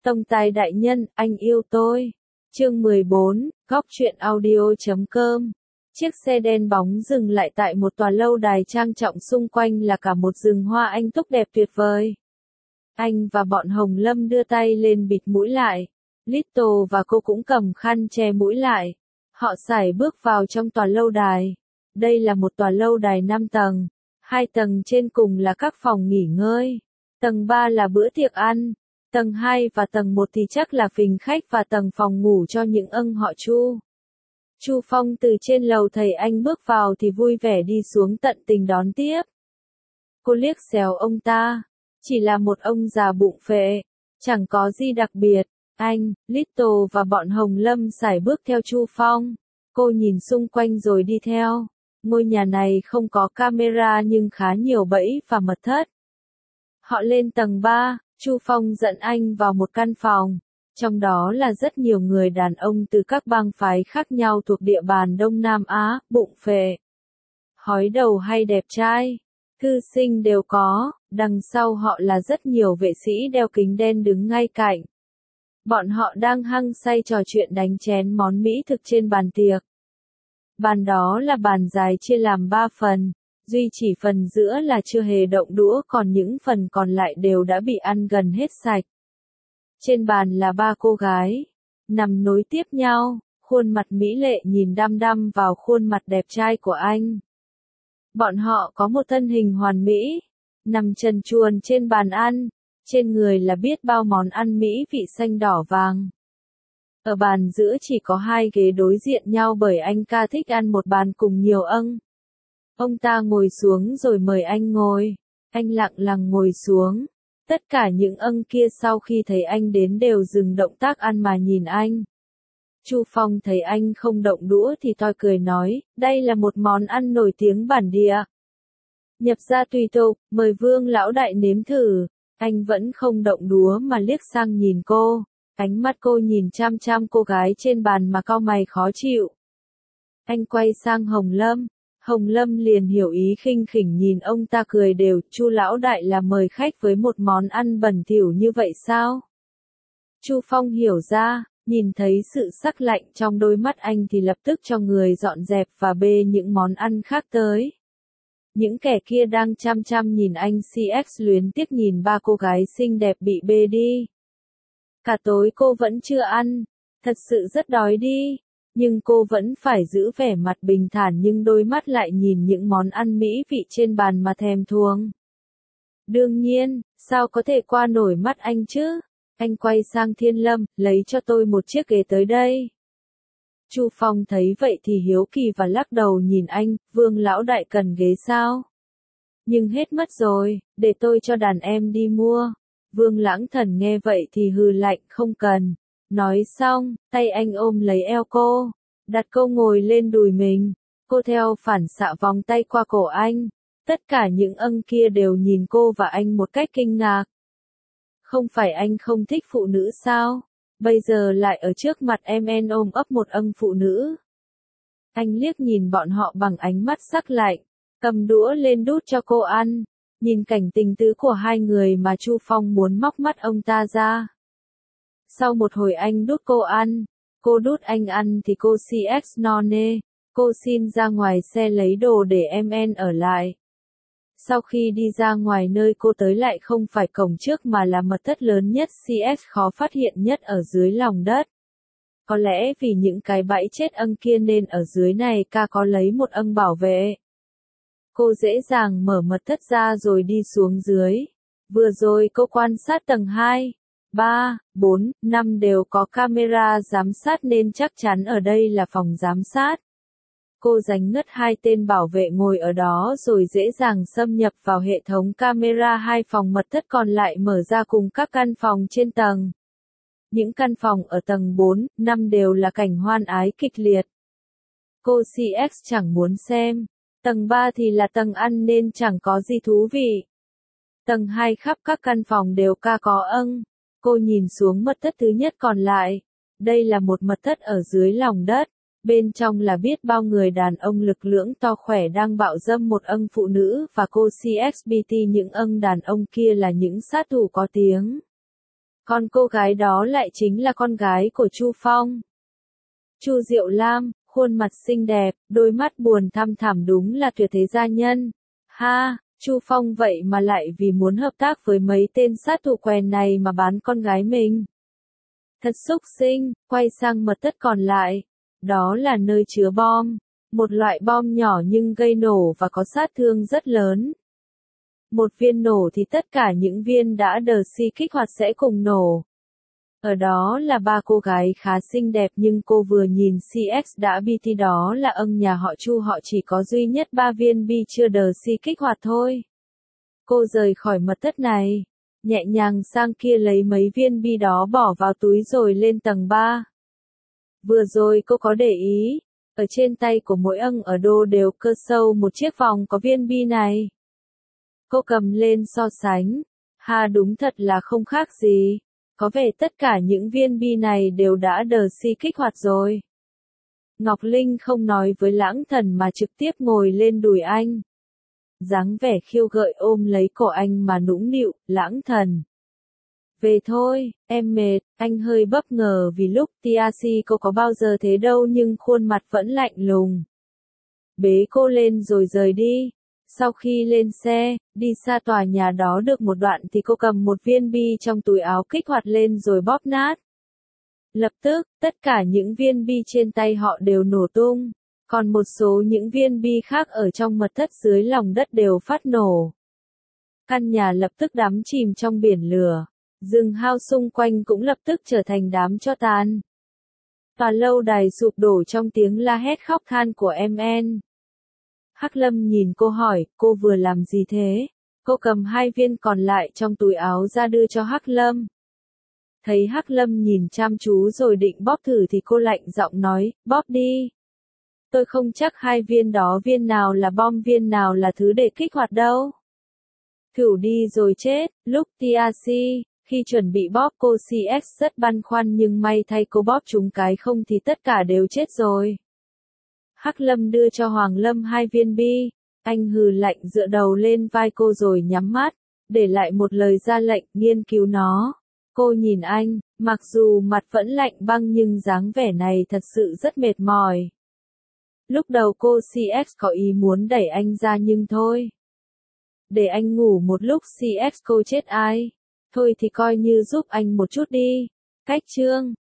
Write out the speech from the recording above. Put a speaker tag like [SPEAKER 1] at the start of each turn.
[SPEAKER 1] Tông tài đại nhân, anh yêu tôi. Chương 14, Góc truyện audio.com. Chiếc xe đen bóng dừng lại tại một tòa lâu đài trang trọng, xung quanh là cả một rừng hoa anh túc đẹp tuyệt vời. Anh và bọn Hồng Lâm đưa tay lên bịt mũi lại. Little và cô cũng cầm khăn che mũi lại. Họ sải bước vào trong tòa lâu đài. Đây là một tòa lâu đài 5 tầng. 2 tầng trên cùng là các phòng nghỉ ngơi. Tầng 3 là bữa tiệc ăn. Tầng 2 và tầng 1 thì chắc là phình khách và tầng phòng ngủ cho những họ Chu. Chu Phong từ trên lầu thấy anh bước vào thì vui vẻ đi xuống tận tình đón tiếp. Cô liếc xéo ông ta. Chỉ là một ông già bụng phệ. Chẳng có gì đặc biệt. Anh, Little và bọn Hồng Lâm sải bước theo Chu Phong. Cô nhìn xung quanh rồi đi theo. Ngôi nhà này không có camera nhưng khá nhiều bẫy và mật thất. Họ lên tầng 3, Chu Phong dẫn anh vào một căn phòng. Trong đó là rất nhiều người đàn ông từ các bang phái khác nhau thuộc địa bàn Đông Nam Á, bụng phệ, hói đầu hay đẹp trai, thư sinh đều có. Đằng sau họ là rất nhiều vệ sĩ đeo kính đen đứng ngay cạnh. Bọn họ đang hăng say trò chuyện đánh chén món mỹ thực trên bàn tiệc. Bàn đó là bàn dài chia làm 3 phần, duy chỉ phần giữa là chưa hề động đũa, còn những phần còn lại đều đã bị ăn gần hết sạch. Trên bàn là 3 cô gái, nằm nối tiếp nhau, khuôn mặt mỹ lệ nhìn đăm đăm vào khuôn mặt đẹp trai của anh. Bọn họ có một thân hình hoàn mỹ, nằm trần truồng trên bàn ăn, trên người là biết bao món ăn mỹ vị xanh đỏ vàng. Ở bàn giữa chỉ có 2 ghế đối diện nhau bởi anh ca thích ăn một bàn cùng nhiều âng. Ông ta ngồi xuống rồi mời anh ngồi. Anh lặng lặng ngồi xuống. Tất cả những kia sau khi thấy anh đến đều dừng động tác ăn mà nhìn anh. Chu Phong thấy anh không động đũa thì toi cười nói, đây là một món ăn nổi tiếng bản địa. Nhập gia tùy tục, mời Vương lão đại nếm thử. Anh vẫn không động đũa mà liếc sang nhìn cô. Ánh mắt cô nhìn chăm chăm cô gái trên bàn mà cau mày khó chịu. Anh quay sang Hồng Lâm. Hồng Lâm liền hiểu ý, khinh khỉnh nhìn ông ta cười đều. Chu lão đại là mời khách với một món ăn bẩn thỉu như vậy sao? Chu Phong hiểu ra, nhìn thấy sự sắc lạnh trong đôi mắt anh thì lập tức cho người dọn dẹp và bê những món ăn khác tới. Những kẻ kia đang chăm chăm nhìn anh, CX luyến tiếc nhìn 3 cô gái xinh đẹp bị bê đi. Cả tối cô vẫn chưa ăn, thật sự rất đói đi, nhưng cô vẫn phải giữ vẻ mặt bình thản nhưng đôi mắt lại nhìn những món ăn mỹ vị trên bàn mà thèm thuồng. Đương nhiên, sao có thể qua nổi mắt anh chứ? Anh quay sang Thiên Lâm, lấy cho tôi một chiếc ghế tới đây. Chu Phong thấy vậy thì hiếu kỳ và lắc đầu nhìn anh, Vương lão đại cần ghế sao? Nhưng hết mất rồi, để tôi cho đàn em đi mua. Vương Lãng Thần nghe vậy thì hừ lạnh, không cần. Nói xong, tay anh ôm lấy eo cô, đặt cô ngồi lên đùi mình. Cô theo phản xạ vòng tay qua cổ anh. Tất cả những kia đều nhìn cô và anh một cách kinh ngạc. Không phải anh không thích phụ nữ sao? Bây giờ lại ở trước mặt em ôm ấp một phụ nữ. Anh liếc nhìn bọn họ bằng ánh mắt sắc lạnh, cầm đũa lên đút cho cô ăn. Nhìn cảnh tình tứ của hai người mà Chu Phong muốn móc mắt ông ta ra. Sau một hồi anh đút cô ăn, cô đút anh ăn thì cô CX no nê, cô xin ra ngoài xe lấy đồ để em ở lại. Sau khi đi ra ngoài nơi cô tới lại không phải cổng trước mà là mật thất lớn nhất CX khó phát hiện nhất ở dưới lòng đất. Có lẽ vì những cái bẫy chết kia nên ở dưới này có lấy một bảo vệ. Cô dễ dàng mở mật thất ra rồi đi xuống dưới. Vừa rồi cô quan sát tầng 2, 3, 4, 5 đều có camera giám sát nên chắc chắn ở đây là phòng giám sát. Cô đánh ngất 2 tên bảo vệ ngồi ở đó rồi dễ dàng xâm nhập vào hệ thống camera 2 phòng mật thất còn lại mở ra cùng các căn phòng trên tầng. Những căn phòng ở tầng 4, 5 đều là cảnh hoan ái kịch liệt. Cô CX chẳng muốn xem. Tầng 3 thì là tầng ăn nên chẳng có gì thú vị. Tầng 2 khắp các căn phòng đều có Cô nhìn xuống mật thất thứ nhất còn lại. Đây là một mật thất ở dưới lòng đất. Bên trong là biết bao người đàn ông lực lưỡng to khỏe đang bạo dâm một phụ nữ và cô CXBT những đàn ông kia là những sát thủ có tiếng. Con cô gái đó lại chính là con gái của Chu Phong. Chu Diệu Lam, khuôn mặt xinh đẹp, đôi mắt buồn thăm thẳm đúng là tuyệt thế gia nhân. Ha, Chu Phong vậy mà lại vì muốn hợp tác với mấy tên sát thủ quèn này mà bán con gái mình. Thật xúc sinh, quay sang mật thất còn lại. Đó là nơi chứa bom. Một loại bom nhỏ nhưng gây nổ và có sát thương rất lớn. Một viên nổ thì tất cả những viên đã đờ si kích hoạt sẽ cùng nổ. Ở đó là ba cô gái khá xinh đẹp nhưng cô vừa nhìn CX đã bi thì đó là nhà họ Chu họ chỉ có duy nhất 3 viên bi chưa đờ si kích hoạt thôi. Cô rời khỏi mật thất này, nhẹ nhàng sang kia lấy mấy viên bi đó bỏ vào túi rồi lên tầng 3. Vừa rồi cô có để ý, ở trên tay của mỗi ở đô đều cơ sâu một chiếc vòng có viên bi này. Cô cầm lên so sánh, ha đúng thật là không khác gì. Có vẻ tất cả những viên bi này đều đã đờ si kích hoạt rồi. Ngọc Linh không nói với Lãng Thần mà trực tiếp ngồi lên đùi anh. Dáng vẻ khiêu gợi ôm lấy cổ anh mà nũng nịu, Lãng Thần. Về thôi, em mệt, anh hơi bất ngờ vì lúc TRC cô có bao giờ thế đâu nhưng khuôn mặt vẫn lạnh lùng. Bế cô lên rồi rời đi. Sau khi lên xe, đi xa tòa nhà đó được một đoạn thì cô cầm một viên bi trong túi áo kích hoạt lên rồi bóp nát. Lập tức, tất cả những viên bi trên tay họ đều nổ tung, còn một số những viên bi khác ở trong mật thất dưới lòng đất đều phát nổ. Căn nhà lập tức đắm chìm trong biển lửa, rừng hao xung quanh cũng lập tức trở thành đám tro tàn. Tòa lâu đài sụp đổ trong tiếng la hét khóc than của MN. Hắc Lâm nhìn cô hỏi, cô vừa làm gì thế? Cô cầm 2 viên còn lại trong túi áo ra đưa cho Hắc Lâm. Thấy Hắc Lâm nhìn chăm chú rồi định bóp thử thì cô lạnh giọng nói, bóp đi. Tôi không chắc 2 viên đó viên nào là bom viên nào là thứ để kích hoạt đâu. Thử đi rồi chết, lúc TRC, khi chuẩn bị bóp cô CX rất băn khoăn nhưng may thay cô bóp trúng cái không thì tất cả đều chết rồi. Hắc Lâm đưa cho Hoàng Lâm 2 viên bi, anh hừ lạnh dựa đầu lên vai cô rồi nhắm mắt, để lại một lời ra lệnh nghiên cứu nó. Cô nhìn anh, mặc dù mặt vẫn lạnh băng nhưng dáng vẻ này thật sự rất mệt mỏi. Lúc đầu cô CX có ý muốn đẩy anh ra nhưng thôi. Để anh ngủ một lúc CX cô chết ai? Thôi thì coi như giúp anh một chút đi. Cách chương